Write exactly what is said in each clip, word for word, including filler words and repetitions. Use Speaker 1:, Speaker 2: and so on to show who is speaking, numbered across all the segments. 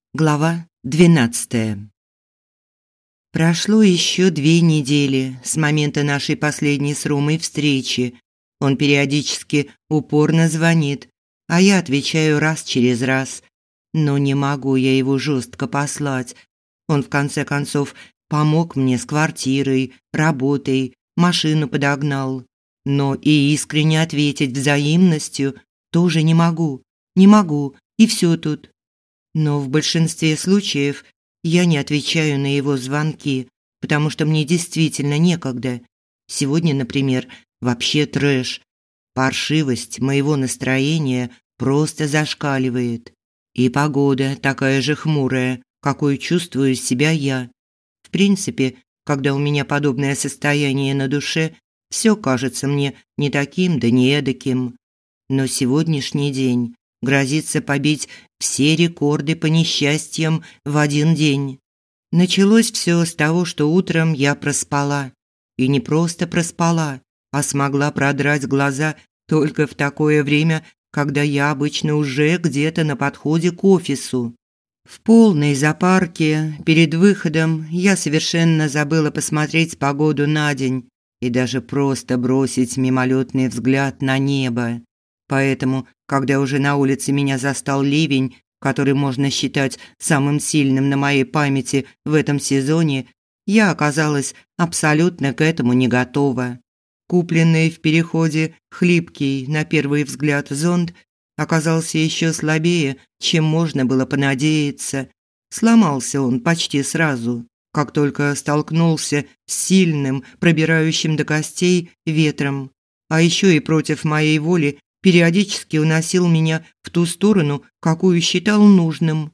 Speaker 1: Глава двенадцатая. Прошло еще две недели с момента нашей последней с Ромой встречи. Он периодически упорно звонит, а я отвечаю раз через раз. Но не могу я его жестко послать. Он в конце концов помог мне с квартирой, работой, машину подогнал. Но и искренне ответить взаимностью тоже не могу. Не могу, и все тут. Но в большинстве случаев я не отвечаю на его звонки, потому что мне действительно некогда. Сегодня, например, вообще трэш. Паршивость моего настроения просто зашкаливает. И погода такая же хмурая, какой чувствую себя я. В принципе, когда у меня подобное состояние на душе, все кажется мне не таким да не эдаким. Но сегодняшний день грозится побить все рекорды по несчастьям в один день. Началось все с того, что утром я проспала. И не просто проспала, а смогла продрать глаза только в такое время, когда я обычно уже где-то на подходе к офису. В полной запарке перед выходом я совершенно забыла посмотреть погоду на день и даже просто бросить мимолетный взгляд на небо. Поэтому, когда уже на улице меня застал ливень, который можно считать самым сильным на моей памяти в этом сезоне, я оказалась абсолютно к этому не готова. Купленный в переходе хлипкий, на первый взгляд, зонт оказался еще слабее, чем можно было понадеяться. Сломался он почти сразу, как только столкнулся с сильным, пробирающим до костей ветром. А еще и против моей воли периодически уносил меня в ту сторону, какую считал нужным.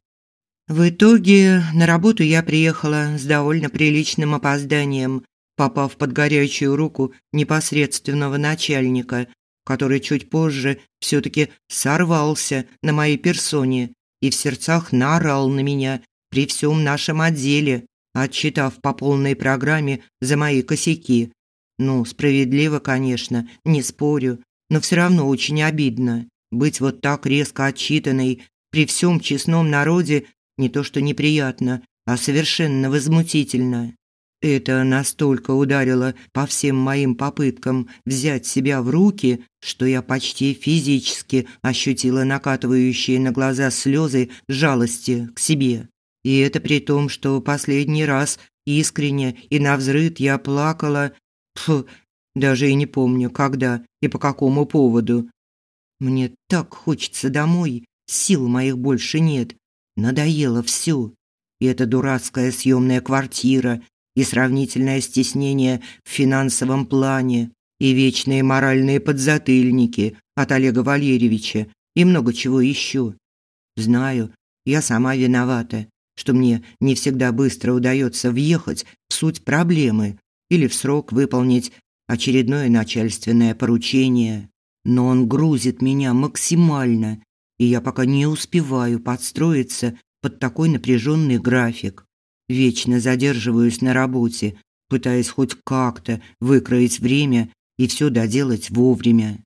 Speaker 1: В итоге на работу я приехала с довольно приличным опозданием, попав под горячую руку непосредственного начальника, который чуть позже все-таки сорвался на моей персоне и в сердцах наорал на меня при всем нашем отделе, отчитав по полной программе за мои косяки. Ну, справедливо, конечно, не спорю. Но все равно очень обидно быть вот так резко отчитанной при всем честном народе, не то что неприятно, а совершенно возмутительно. Это настолько ударило по всем моим попыткам взять себя в руки, что я почти физически ощутила накатывающие на глаза слезы жалости к себе. И это при том, что последний раз искренне и навзрыд я плакала, фу, даже и не помню, когда и по какому поводу. Мне так хочется домой, сил моих больше нет. Надоело все. И эта дурацкая съемная квартира, и сравнительное стеснение в финансовом плане, и вечные моральные подзатыльники от Олега Валерьевича, и много чего еще. Знаю, я сама виновата, что мне не всегда быстро удается въехать в суть проблемы или в срок выполнить очередное начальственное поручение, но он грузит меня максимально, и я пока не успеваю подстроиться под такой напряженный график. Вечно задерживаюсь на работе, пытаясь хоть как-то выкроить время и все доделать вовремя.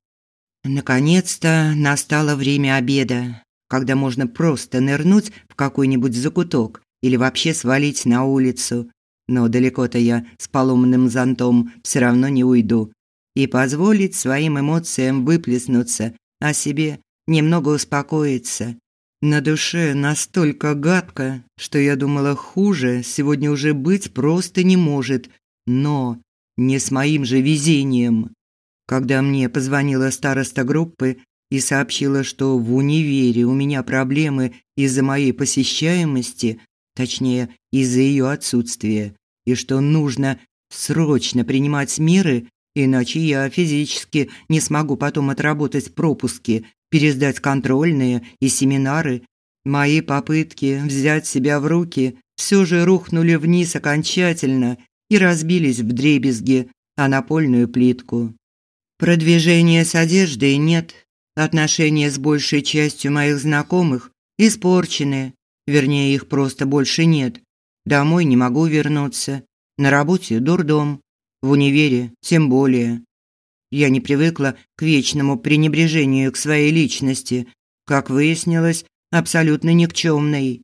Speaker 1: Наконец-то настало время обеда, когда можно просто нырнуть в какой-нибудь закуток или вообще свалить на улицу. Но далеко-то я с поломанным зонтом все равно не уйду. И позволить своим эмоциям выплеснуться, а себе немного успокоиться. На душе настолько гадко, что я думала, хуже сегодня уже быть просто не может. Но не с моим же везением. Когда мне позвонила староста группы и сообщила, что в универе у меня проблемы из-за моей посещаемости, точнее, из-за ее отсутствия, и что нужно срочно принимать меры, иначе я физически не смогу потом отработать пропуски, пересдать контрольные и семинары, мои попытки взять себя в руки все же рухнули вниз окончательно и разбились вдребезги о напольную плитку. Продвижения с одеждой нет, отношения с большей частью моих знакомых испорчены, вернее, их просто больше нет. Домой не могу вернуться, на работе дурдом, в универе тем более. Я не привыкла к вечному пренебрежению к своей личности, как выяснилось, абсолютно никчемной.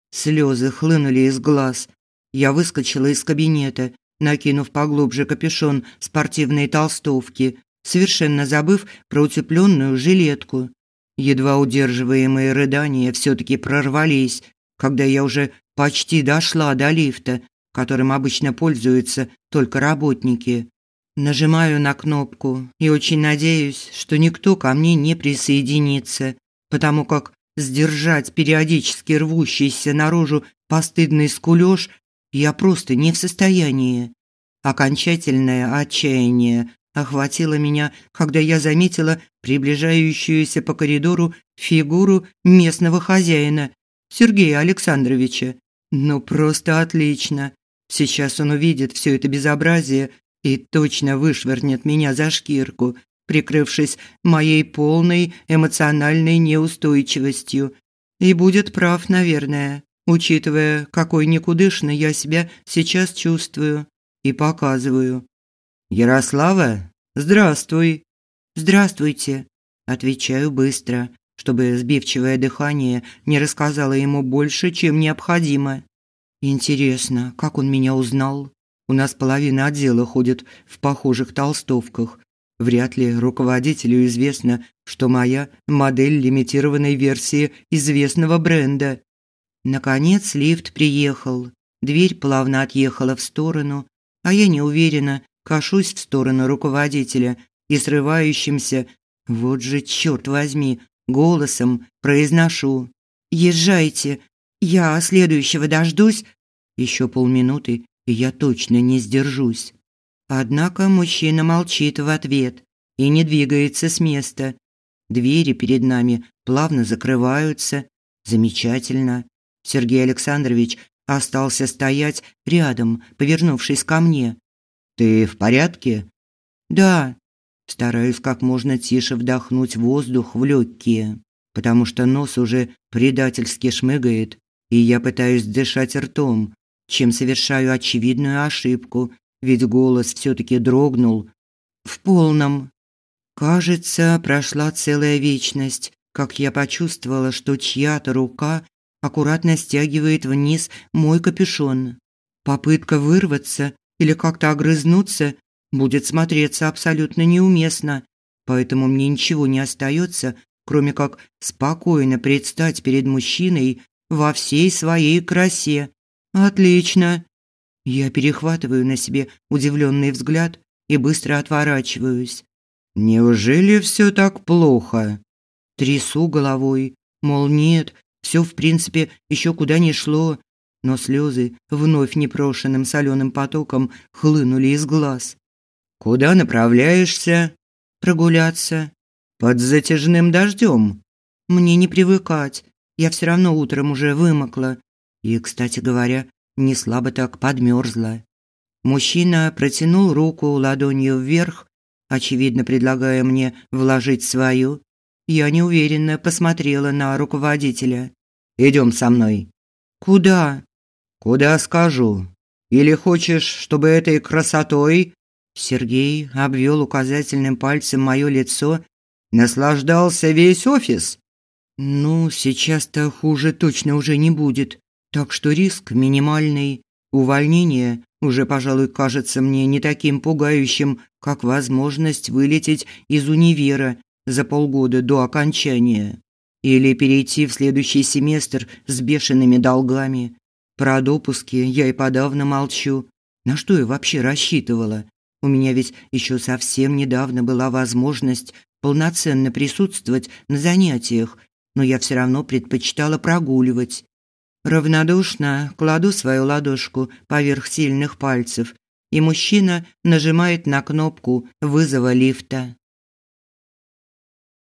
Speaker 1: Слезы хлынули из глаз. Я выскочила из кабинета, накинув поглубже капюшон спортивной толстовки, совершенно забыв про утепленную жилетку. Едва удерживаемые рыдания все-таки прорвались, когда я уже почти дошла до лифта, которым обычно пользуются только работники. Нажимаю на кнопку и очень надеюсь, что никто ко мне не присоединится, потому как сдержать периодически рвущийся наружу постыдный скулёж я просто не в состоянии. Окончательное отчаяние охватило меня, когда я заметила приближающуюся по коридору фигуру местного хозяина, Сергея Александровича. Ну просто отлично. Сейчас он увидит все это безобразие и точно вышвырнет меня за шкирку, прикрывшись моей полной эмоциональной неустойчивостью. И будет прав, наверное, учитывая, какой никудышной я себя сейчас чувствую и показываю. «Ярослава, здравствуй!» «Здравствуйте!» Отвечаю быстро, чтобы сбивчивое дыхание не рассказало ему больше, чем необходимо. Интересно, как он меня узнал? У нас половина отдела ходит в похожих толстовках. Вряд ли руководителю известно, что моя модель лимитированной версии известного бренда. Наконец лифт приехал. Дверь плавно отъехала в сторону, а я неуверенно кашусь в сторону руководителя и срывающимся, вот же чёрт возьми, голосом произношу: «Езжайте, я следующего дождусь». Еще полминуты, и я точно не сдержусь. Однако мужчина молчит в ответ и не двигается с места. Двери перед нами плавно закрываются. Замечательно. Сергей Александрович остался стоять рядом, повернувшись ко мне. «Ты в порядке?» «Да». Стараюсь как можно тише вдохнуть воздух в легкие, потому что нос уже предательски шмыгает, и я пытаюсь дышать ртом, чем совершаю очевидную ошибку, ведь голос все-таки дрогнул. В полном. Кажется, прошла целая вечность, как я почувствовала, что чья-то рука аккуратно стягивает вниз мой капюшон. Попытка вырваться или как-то огрызнуться будет смотреться абсолютно неуместно, поэтому мне ничего не остается, кроме как спокойно предстать перед мужчиной во всей своей красе. Отлично. Я перехватываю на себе удивленный взгляд и быстро отворачиваюсь. Неужели все так плохо? Трясу головой, мол, нет, все в принципе еще куда ни шло, но слезы вновь непрошенным соленым потоком хлынули из глаз. Куда направляешься? Прогуляться. Под затяжным дождем. Мне не привыкать. Я все равно утром уже вымокла. И, кстати говоря, не слабо так подмерзла. Мужчина протянул руку ладонью вверх, очевидно предлагая мне вложить свою. Я неуверенно посмотрела на руководителя. «Идем со мной». «Куда?» «Куда скажу. Или хочешь, чтобы этой красотой...» Сергей обвел указательным пальцем мое лицо. «Наслаждался весь офис?» «Ну, сейчас-то хуже точно уже не будет. Так что риск минимальный. Увольнение уже, пожалуй, кажется мне не таким пугающим, как возможность вылететь из универа за полгода до окончания. Или перейти в следующий семестр с бешеными долгами. Про допуски я и подавно молчу. На что я вообще рассчитывала? У меня ведь еще совсем недавно была возможность полноценно присутствовать на занятиях, но я все равно предпочитала прогуливать. Равнодушно кладу свою ладошку поверх сильных пальцев, и мужчина нажимает на кнопку вызова лифта.